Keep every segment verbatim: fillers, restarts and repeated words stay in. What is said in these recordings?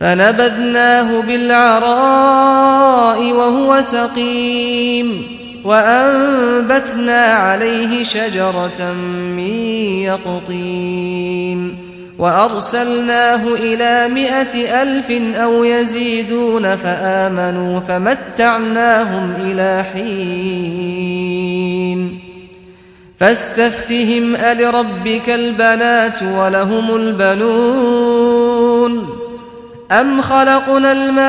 فنبذناه بالعراء وهو سقيم وأنبتنا عليه شجرة من يقطين وأرسلناه إلى مائة ألف أو يزيدون فآمنوا فمتعناهم إلى حين فاستفتهم ألربك البنات ولهم البنون أم خلقنا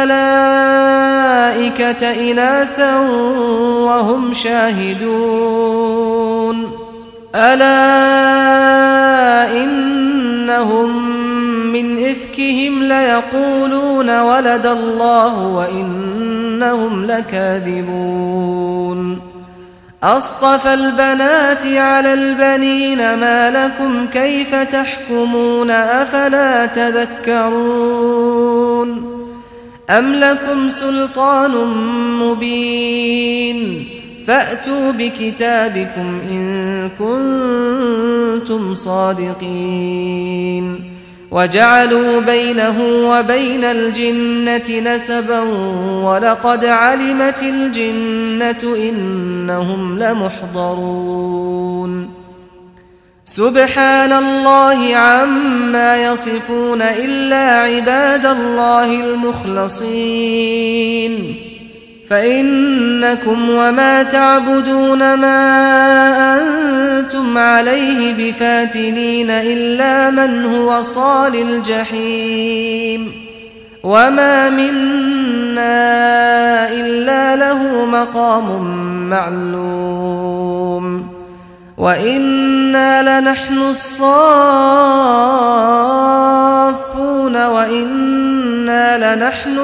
الملائكة إناثا وهم شاهدون ألا إنهم من إفكهم ليقولون ولد الله وإنهم لكاذبون أصطفى البنات على البنين ما لكم كيف تحكمون أفلا تذكرون أم لكم سلطان مبين فأتوا بكتابكم إن كنتم صادقين وجعلوا بينه وبين الجنة نسبا ولقد علمت الجنة إنهم لمحضرون سبحان الله عما يصفون إلا عباد الله المخلصين فإنكم وما تعبدون ما أنتم عليه بفاتنين إلا من هو صال الجحيم وما منا إلا له مقام معلوم وإنا لنحن الصافون وإنا لنحن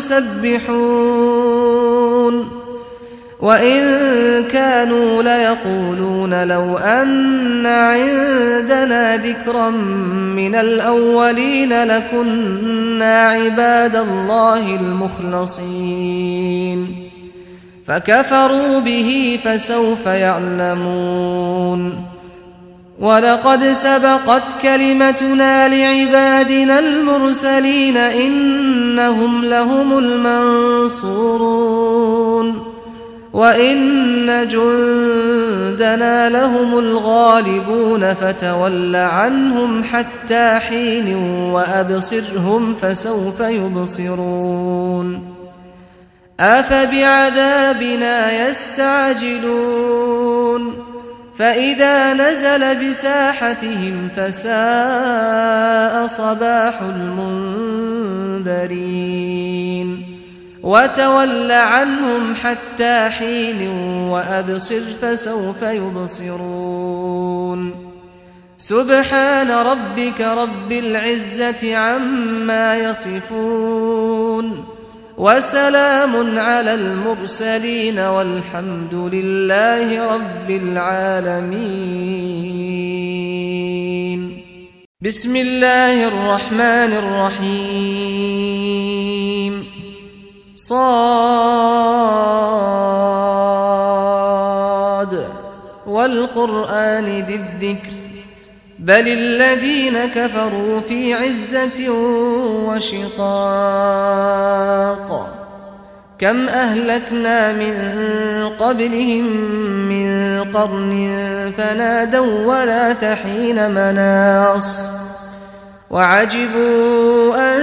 المسبحون وإن كانوا ليقولون لو أن عندنا ذكرا من الأولين لكنا عباد الله المخلصين فكفروا به فسوف يعلمون ولقد سبقت كلمتنا لعبادنا المرسلين إنهم لهم المنصورون وإن جندنا لهم الغالبون فتول عنهم حتى حين وأبصرهم فسوف يبصرون أفبعذابنا يستعجلون فإذا نزل بساحتهم فساء صباح المنذرين وتول عنهم حتى حين وأبصر فسوف يبصرون سبحان ربك رب العزة عما يصفون وسلام على المرسلين والحمد لله رب العالمين بسم الله الرحمن الرحيم صاد والقرآن ذي الذكر بل الذين كفروا في عزة وشقاق كم أهلكنا من قبلهم من قرن فنادوا ولا تحين مناص وعجبوا أن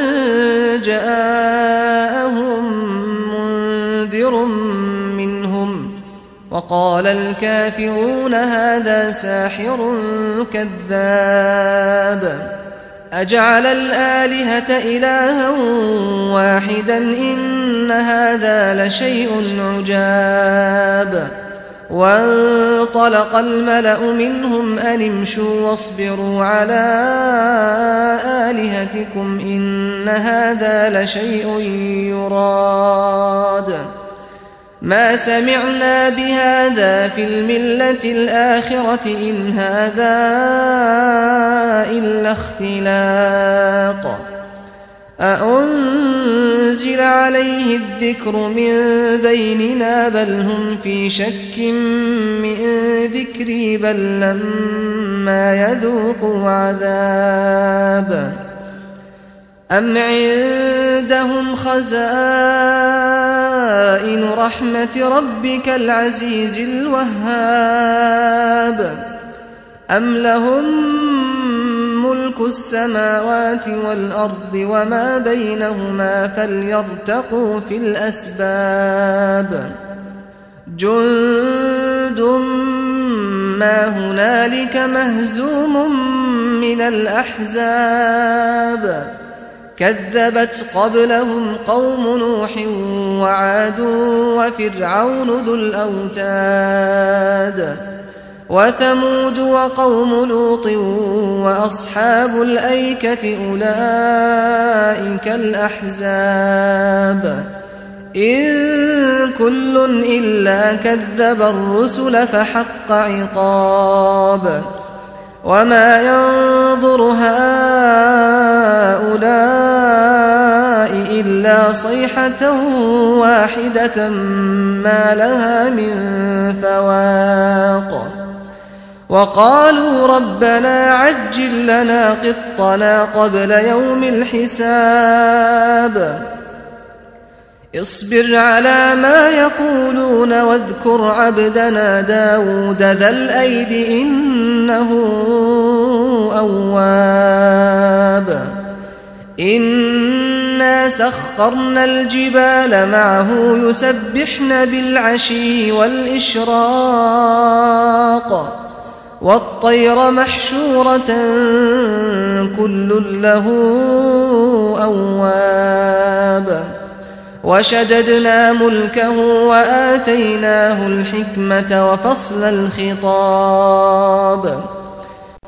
جاءهم منذر منهم وقال الكافرون هذا ساحر كذاب أجعل الآلهة إلها واحدا إن هذا لشيء عجاب وانطلق الملأ منهم أن امشوا واصبروا على آلهتكم إن هذا لشيء يراد ما سمعنا بهذا في الملة الآخرة إن هذا إلا اختلاق أأنزل عليه الذكر من بيننا بل هم في شك من ذكري بل لما يذوقوا عذاب أم عند عندهم خزائن رحمة ربك العزيز الوهاب أم لهم ملك السماوات والأرض وما بينهما فليرتقوا في الأسباب جند ما هنالك مهزوم من الأحزاب كذبت قبلهم قوم نوح وعاد وفرعون ذو الأوتاد وثمود وقوم لوط وأصحاب الأيكة أولئك الأحزاب إن كل إلا كذب الرسل فحق عقاب وما ينظر هؤلاء إلا صيحة واحدة ما لها من فواق وقالوا ربنا عجل لنا قطنا قبل يوم الحساب اصبر على ما يقولون واذكر عبدنا داود ذا الأيد إنه أواب إنا سخرنا الجبال معه يسبحن بالعشي والإشراق والطير محشورة كل له أواب وشددنا ملكه وآتيناه الحكمة وفصل الخطاب